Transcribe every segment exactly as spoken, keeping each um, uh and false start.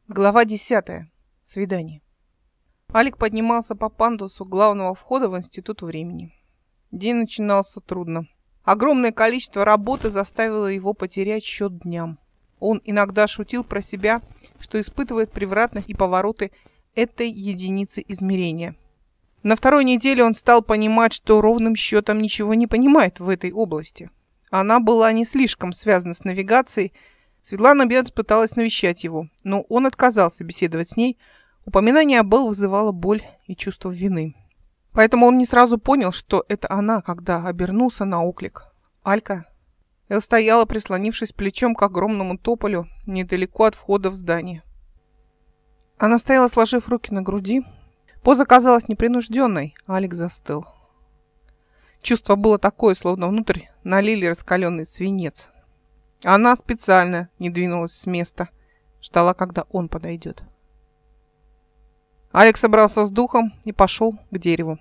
Глава десятая. Свидание. Алик поднимался по пандусу главного входа в Институт времени. День начинался трудно. Огромное количество работы заставило его потерять счет дням. Он иногда шутил про себя, что испытывает превратность и повороты этой единицы измерения. На второй неделе он стал понимать, что ровным счетом ничего не понимает в этой области. Она была не слишком связана с навигацией. Светлана Бенц пыталась навещать его, но он отказался беседовать с ней. Упоминание об Эл вызывало боль и чувство вины. Поэтому он не сразу понял, что это она, когда обернулся на оклик. «Алька». Эл стояла, прислонившись плечом к огромному тополю, недалеко от входа в здание. Она стояла, сложив руки на груди. Поза казалась непринужденной, а Алик застыл. Чувство было такое, словно внутрь налили раскаленный свинец. Она специально не двинулась с места, ждала, когда он подойдет. Алик собрался с духом и пошел к дереву.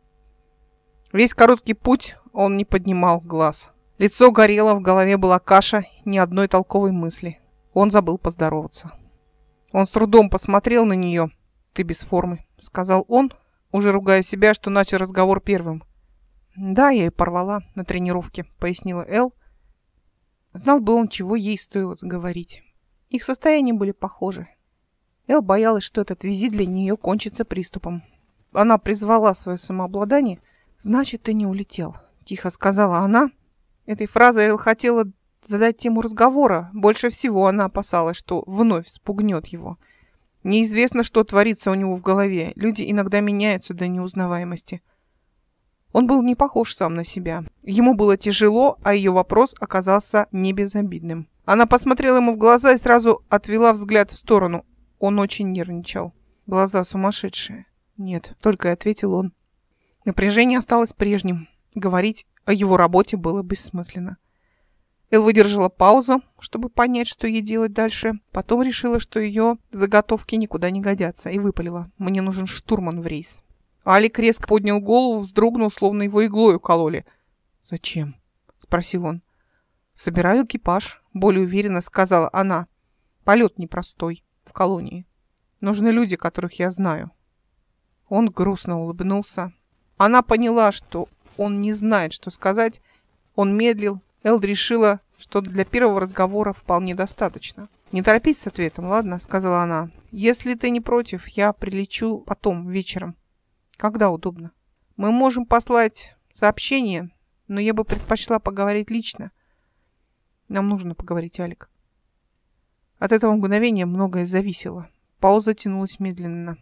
Весь короткий путь он не поднимал глаз. Лицо горело, в голове была каша, ни одной толковой мысли. Он забыл поздороваться. Он с трудом посмотрел на нее. «Ты без формы», — сказал он, уже ругая себя, что начал разговор первым. «Да, я и порвала на тренировке», — пояснила Эл. Знал бы он, чего ей стоило заговорить. Их состояния были похожи. Эл боялась, что этот визит для нее кончится приступом. Она призвала свое самообладание. «Значит, ты не улетел», — тихо сказала она. Этой фразой Эл хотела задать тему разговора. Больше всего она опасалась, что вновь спугнет его. Неизвестно, что творится у него в голове. Люди иногда меняются до неузнаваемости. Он был не похож сам на себя. Ему было тяжело, а ее вопрос оказался не безобидным. Она посмотрела ему в глаза и сразу отвела взгляд в сторону. Он очень нервничал. Глаза сумасшедшие. «Нет», — только и ответил он. Напряжение осталось прежним. Говорить о его работе было бессмысленно. Эл выдержала паузу, чтобы понять, что ей делать дальше. Потом решила, что ее заготовки никуда не годятся, и выпалила: «Мне нужен штурман в рейс». Алик резко поднял голову, вздрогнул, словно его иглой укололи. «Зачем?» — спросил он. «Собираю экипаж», — более уверенно сказала она. «Полет непростой, в колонии. Нужны люди, которых я знаю». Он грустно улыбнулся. Она поняла, что он не знает, что сказать. Он медлил. Эл решила, что для первого разговора вполне достаточно. «Не торопись с ответом, ладно?» — сказала она. «Если ты не против, я прилечу потом, вечером. Когда удобно. Мы можем послать сообщение, но я бы предпочла поговорить лично. Нам нужно поговорить, Алик». От этого мгновения многое зависело. Пауза тянулась медленно.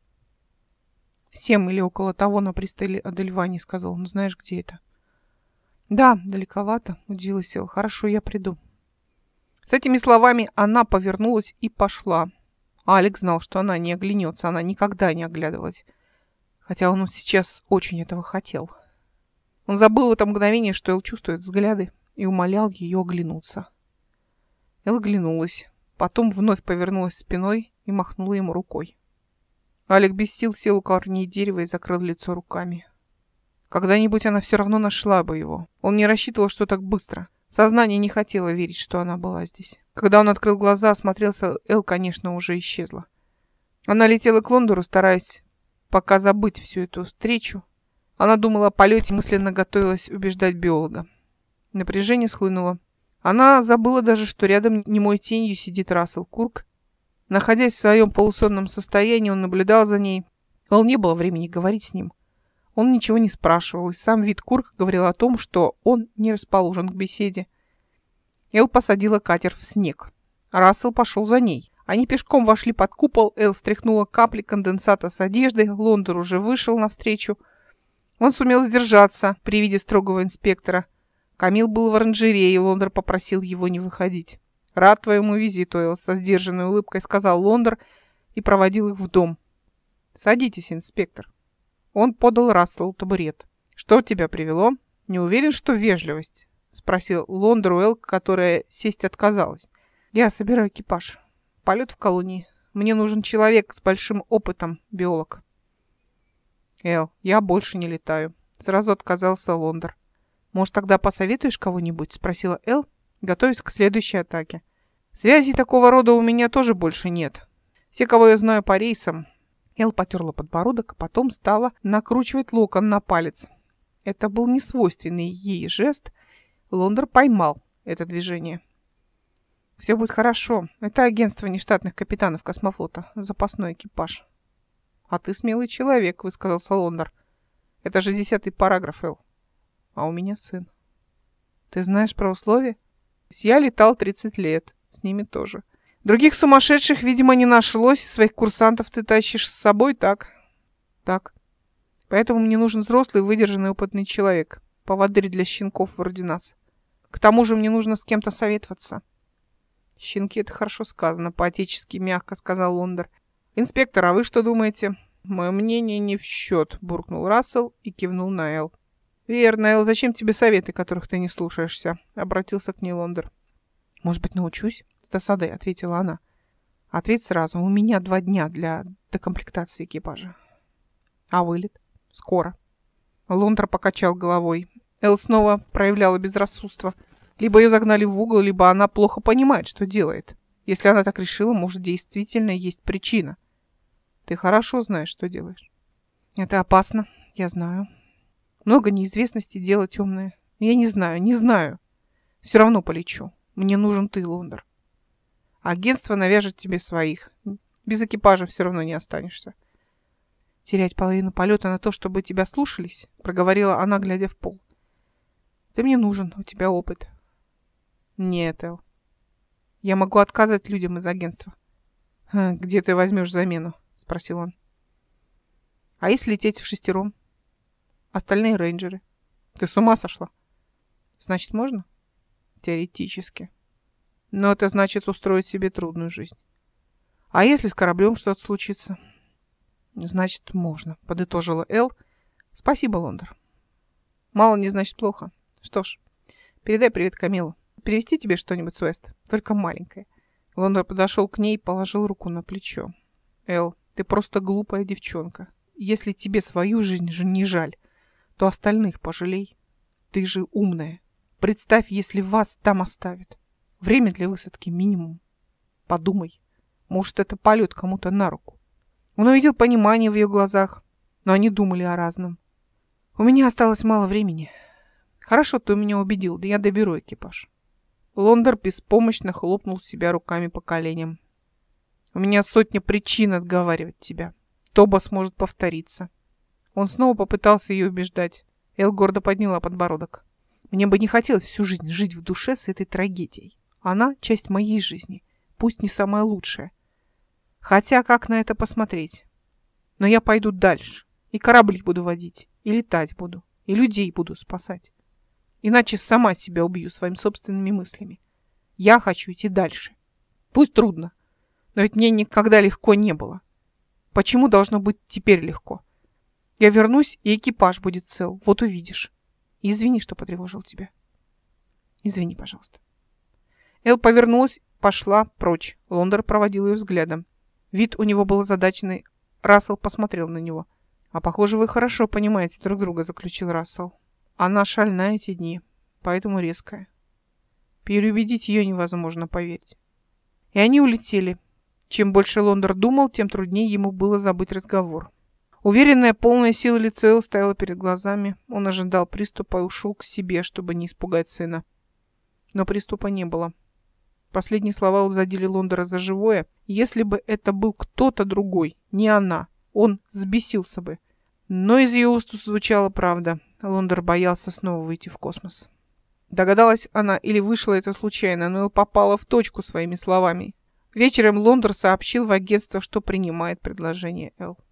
«В семь или около того на пристани Адельвани», — сказал он. «Знаешь, где это?» «Да, далековато», — удивилась Эл. «Хорошо, я приду». С этими словами она повернулась и пошла. Алик знал, что она не оглянется, она никогда не оглядывалась. Хотя он сейчас очень этого хотел. Он забыл в это мгновение, что Эл чувствует взгляды, и умолял ее оглянуться. Эл оглянулась, потом вновь повернулась спиной и махнула ему рукой. Алик без сил сел у корней дерева и закрыл лицо руками. Когда-нибудь она все равно нашла бы его. Он не рассчитывал, что так быстро. Сознание не хотело верить, что она была здесь. Когда он открыл глаза, осмотрелся, Эл, конечно, уже исчезла. Она летела к Лондору, стараясь пока забыть всю эту встречу. Она думала о полете, мысленно готовилась убеждать биолога. Напряжение схлынуло. Она забыла даже, что рядом немой тенью сидит Рассел Курк. Находясь в своем полусонном состоянии, он наблюдал за ней. Эл не было времени говорить с ним. Он ничего не спрашивал, и сам вид Курка говорил о том, что он не расположен к беседе. Эл посадила катер в снег. Рассел пошел за ней. Они пешком вошли под купол, Эл стряхнула капли конденсата с одежды, Лондор уже вышел навстречу. Он сумел сдержаться при виде строгого инспектора. Камил был в оранжерее, и Лондор попросил его не выходить. «Рад твоему визиту, Эл», — со сдержанной улыбкой сказал Лондор и проводил их в дом. «Садитесь, инспектор». Он подал Расселу табурет. «Что тебя привело? Не уверен, что вежливость?» — спросил Лондор у Эл, которая сесть отказалась. «Я собираю экипаж. Полет в колонии. Мне нужен человек с большим опытом, биолог». «Эл, я больше не летаю», — сразу отказался Лондор. «Может, тогда посоветуешь кого-нибудь?» — спросила Эл, готовясь к следующей атаке. «Связей такого рода у меня тоже больше нет. Все, кого я знаю по рейсам. Эл потерла подбородок, а потом стала накручивать локон на палец. Это был несвойственный ей жест. Лондер поймал это движение. Все будет хорошо. Это агентство нештатных капитанов космофлота. Запасной экипаж. А ты смелый человек, высказался Лондер. Это же десятый параграф, Эл. А у меня сын. Ты знаешь про условия? Я летал тридцать лет. С ними тоже. Других сумасшедших, видимо, не нашлось. Своих курсантов ты тащишь с собой, так? Так. Поэтому мне нужен взрослый, выдержанный, опытный человек. Поводырь для щенков вроде нас. К тому же мне нужно с кем-то советоваться. Щенки, это хорошо сказано, по-отечески мягко сказал Лондер. Инспектор, а вы что думаете? Мое мнение не в счет, буркнул Рассел и кивнул на Эл. Верно, Эл, зачем тебе советы, которых ты не слушаешься? Обратился к ней Лондер. Может быть, научусь? С досадой ответила она. Ответь сразу, у меня два дня для декомплектации экипажа. А вылет? Скоро. Лондер покачал головой. Эл снова проявляла безрассудство. Либо ее загнали в угол, либо она плохо понимает, что делает. Если она так решила, может, действительно есть причина. Ты хорошо знаешь, что делаешь. Это опасно, я знаю. Много неизвестностей, дело темное. Я не знаю, не знаю. Все равно полечу. Мне нужен ты, Лондер. Агентство навяжет тебе своих. Без экипажа все равно не останешься. Терять половину полета на то, чтобы тебя слушались, проговорила она, глядя в пол. Ты мне нужен, у тебя опыт. Нет, Эл. Я могу отказать людям из агентства. Где ты возьмешь замену? Спросил он. А если лететь в шестером? Остальные рейнджеры. Ты с ума сошла? Значит, можно? Теоретически. Но это значит устроить себе трудную жизнь. А если с кораблем что-то случится? Значит, можно, подытожила Эл. Спасибо, Лондер. Мало не значит плохо. Что ж, передай привет Камилу. Перевести тебе что-нибудь с Уэст? Только маленькое. Лондер подошел к ней и положил руку на плечо. Эл, ты просто глупая девчонка. Если тебе свою жизнь же не жаль, то остальных пожалей. Ты же умная. Представь, если вас там оставят. Время для высадки минимум. Подумай. Может, это полет кому-то на руку. Он увидел понимание в ее глазах, но они думали о разном. У меня осталось мало времени. Хорошо, ты меня убедил, да я доберу экипаж. Лондер беспомощно хлопнул себя руками по коленям. У меня сотня причин отговаривать тебя. Тобас может повториться. Он снова попытался ее убеждать. Эл гордо подняла подбородок. Мне бы не хотелось всю жизнь жить в душе с этой трагедией. Она — часть моей жизни, пусть не самая лучшая. Хотя как на это посмотреть? Но я пойду дальше. И корабли буду водить, и летать буду, и людей буду спасать. Иначе сама себя убью своими собственными мыслями. Я хочу идти дальше. Пусть трудно, но ведь мне никогда легко не было. Почему должно быть теперь легко? Я вернусь, и экипаж будет цел. Вот увидишь. И извини, что потревожил тебя. Извини, пожалуйста. Эл повернулась, пошла прочь. Лондер проводил ее взглядом. Вид у него был озадаченный. Рассел посмотрел на него. А похоже, вы хорошо понимаете друг друга, заключил Рассел. Она шальная эти дни, поэтому резкая. Переубедить ее невозможно, поверить. И они улетели. Чем больше Лондер думал, тем труднее ему было забыть разговор. Уверенная, полная сила лицо Эл стояла перед глазами. Он ожидал приступа и ушел к себе, чтобы не испугать сына. Но приступа не было. Последние слова задели Лондера за живое. Если бы это был кто-то другой, не она, он взбесился бы. Но из ее уст звучала правда. Лондер боялся снова выйти в космос. Догадалась она или вышло это случайно, но попала в точку своими словами. Вечером Лондер сообщил в агентство, что принимает предложение Эл.